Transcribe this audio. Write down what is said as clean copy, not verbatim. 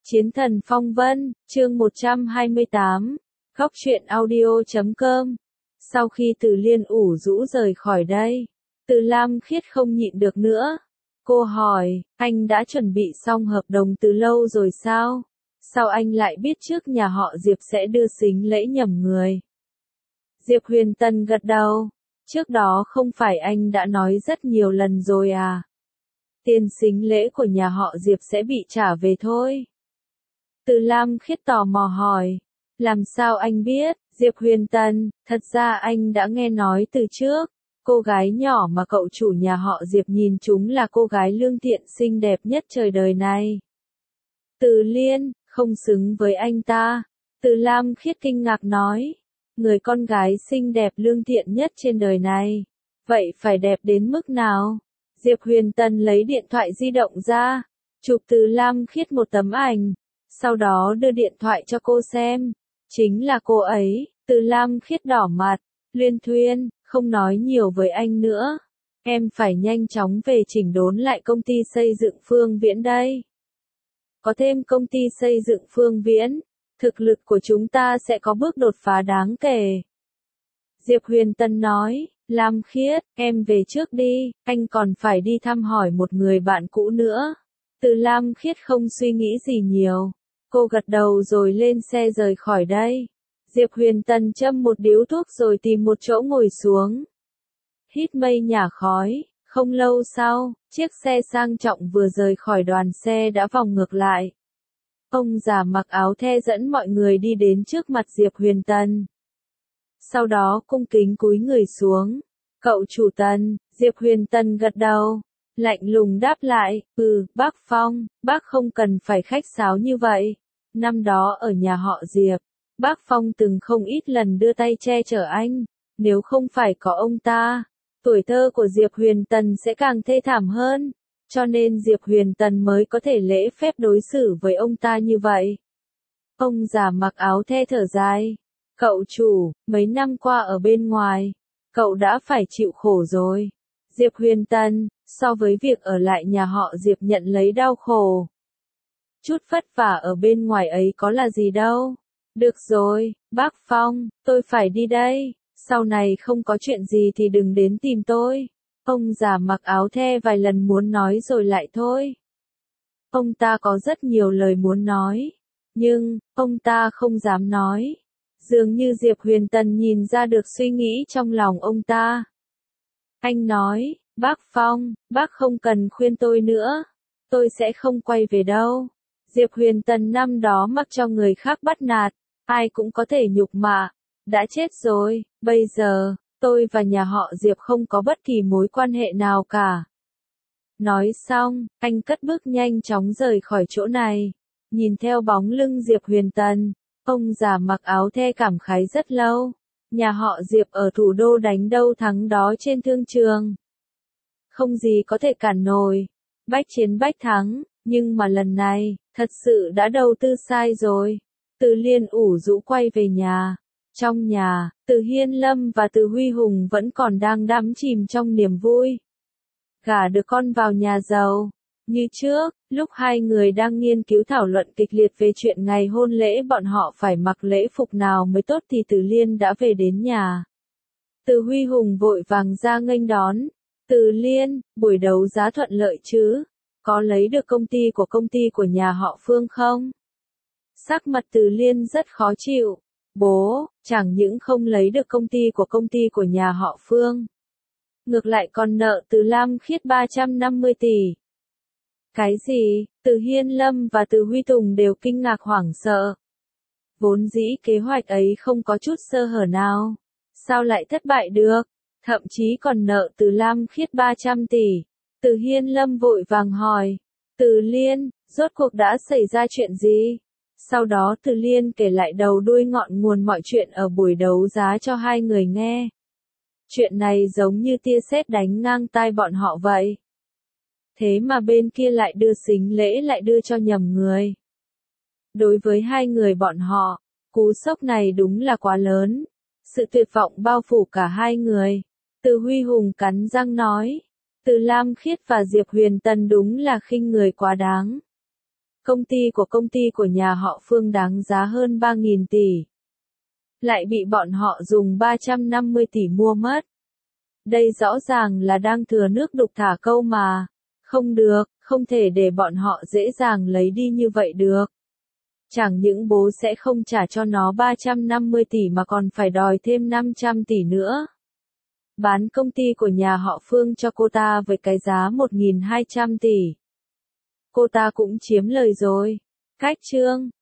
Chiến thần phong vân, chương 128, Góc truyện audio.com. Sau khi Từ Liên ủ rũ rời khỏi đây, Từ Lam Khiết không nhịn được nữa. Cô hỏi, anh đã chuẩn bị xong hợp đồng từ lâu rồi sao? Sao anh lại biết trước nhà họ Diệp sẽ đưa sính lễ nhầm người? Diệp Huyền Tân gật đầu. Trước đó không phải anh đã nói rất nhiều lần rồi à? Tiền sính lễ của nhà họ Diệp sẽ bị trả về thôi. Từ Lam Khiết tò mò hỏi. Làm sao anh biết? Diệp Huyền Tân, thật ra anh đã nghe nói từ trước. Cô gái nhỏ mà cậu chủ nhà họ Diệp nhìn chúng là cô gái lương thiện xinh đẹp nhất trời đời này. Từ Liên, không xứng với anh ta. Từ Lam Khiết kinh ngạc nói. Người con gái xinh đẹp lương thiện nhất trên đời này. Vậy phải đẹp đến mức nào? Diệp Huyền Tân lấy điện thoại di động ra, chụp Từ Lam Khiết một tấm ảnh, sau đó đưa điện thoại cho cô xem. Chính là cô ấy. Từ Lam Khiết đỏ mặt. Luyên Thuyên, không nói nhiều với anh nữa. Em phải nhanh chóng về chỉnh đốn lại công ty xây dựng Phương Viễn đây. Có thêm công ty xây dựng Phương Viễn, thực lực của chúng ta sẽ có bước đột phá đáng kể. Diệp Huyền Tân nói, Lam Khiết, em về trước đi, anh còn phải đi thăm hỏi một người bạn cũ nữa. Từ Lam Khiết không suy nghĩ gì nhiều. Cô gật đầu rồi lên xe rời khỏi đây. Diệp Huyền Tân châm một điếu thuốc rồi tìm một chỗ ngồi xuống. Hít mây nhả khói. Không lâu sau, chiếc xe sang trọng vừa rời khỏi đoàn xe đã vòng ngược lại. Ông già mặc áo the dẫn mọi người đi đến trước mặt Diệp Huyền Tân. Sau đó cung kính cúi người xuống. Cậu chủ Tân. Diệp Huyền Tân gật đầu. Lạnh lùng đáp lại, bác Phong, bác không cần phải khách sáo như vậy. Năm đó ở nhà họ Diệp, bác Phong từng không ít lần đưa tay che chở anh. Nếu không phải có ông ta, tuổi thơ của Diệp Huyền Tân sẽ càng thê thảm hơn. Cho nên Diệp Huyền Tân mới có thể lễ phép đối xử với ông ta như vậy. Ông già mặc áo the thở dài. Cậu chủ, mấy năm qua ở bên ngoài, cậu đã phải chịu khổ rồi. Diệp Huyền Tân, so với việc ở lại nhà họ Diệp nhận lấy đau khổ, chút vất vả ở bên ngoài ấy có là gì đâu. Được rồi, bác Phong, tôi phải đi đây. Sau này không có chuyện gì thì đừng đến tìm tôi. Ông già mặc áo the vài lần muốn nói rồi lại thôi. Ông ta có rất nhiều lời muốn nói, nhưng ông ta không dám nói. Dường như Diệp Huyền Tân nhìn ra được suy nghĩ trong lòng ông ta. Anh nói, bác Phong, bác không cần khuyên tôi nữa. Tôi sẽ không quay về đâu. Diệp Huyền Tân năm đó mặc cho người khác bắt nạt, ai cũng có thể nhục mạ. Đã chết rồi, bây giờ, tôi và nhà họ Diệp không có bất kỳ mối quan hệ nào cả. Nói xong, anh cất bước nhanh chóng rời khỏi chỗ này. Nhìn theo bóng lưng Diệp Huyền Tân, ông già mặc áo the cảm khái rất lâu. Nhà họ Diệp ở thủ đô đánh đâu thắng đó trên thương trường. Không gì có thể cản nổi. Bách chiến bách thắng, nhưng mà lần này, thật sự đã đầu tư sai rồi. Từ Liên ủ rũ quay về nhà. Trong nhà, Từ Hiên Lâm và Từ Huy Hùng vẫn còn đang đắm chìm trong niềm vui. Gả được con vào nhà giàu. Như trước, lúc hai người đang nghiên cứu thảo luận kịch liệt về chuyện ngày hôn lễ bọn họ phải mặc lễ phục nào mới tốt thì Từ Liên đã về đến nhà. Từ Huy Hùng vội vàng ra nghênh đón. Từ Liên, buổi đấu giá thuận lợi chứ? Có lấy được công ty của nhà họ Phương không? Sắc mặt Từ Liên rất khó chịu. Bố, chẳng những không lấy được công ty của nhà họ Phương. Ngược lại còn nợ Từ Lam Khiết 350 tỷ. Cái gì? Từ Hiên Lâm và Từ Huy Tùng đều kinh ngạc hoảng sợ. Vốn dĩ kế hoạch ấy không có chút sơ hở nào. Sao lại thất bại được? Thậm chí còn nợ Từ Lam Khiết 300 tỷ. Từ Hiên Lâm vội vàng hỏi. Từ Liên, rốt cuộc đã xảy ra chuyện gì? Sau đó Từ Liên kể lại đầu đuôi ngọn nguồn mọi chuyện ở buổi đấu giá cho hai người nghe. Chuyện này giống như tia sét đánh ngang tai bọn họ vậy. Thế mà bên kia lại đưa sính lễ lại đưa cho nhầm người. Đối với hai người bọn họ, cú sốc này đúng là quá lớn. Sự tuyệt vọng bao phủ cả hai người. Từ Huy Hùng cắn răng nói. Từ Lam Khiết và Diệp Huyền Tân đúng là khinh người quá đáng. Công ty của nhà họ Phương đáng giá hơn 3.000 tỷ. Lại bị bọn họ dùng 350 tỷ mua mất. Đây rõ ràng là đang thừa nước đục thả câu mà. Không được, không thể để bọn họ dễ dàng lấy đi như vậy được. Chẳng những bố sẽ không trả cho nó 350 tỷ mà còn phải đòi thêm 500 tỷ nữa. Bán công ty của nhà họ Phương cho cô ta với cái giá 1.200 tỷ. Cô ta cũng chiếm lời rồi. Cách chương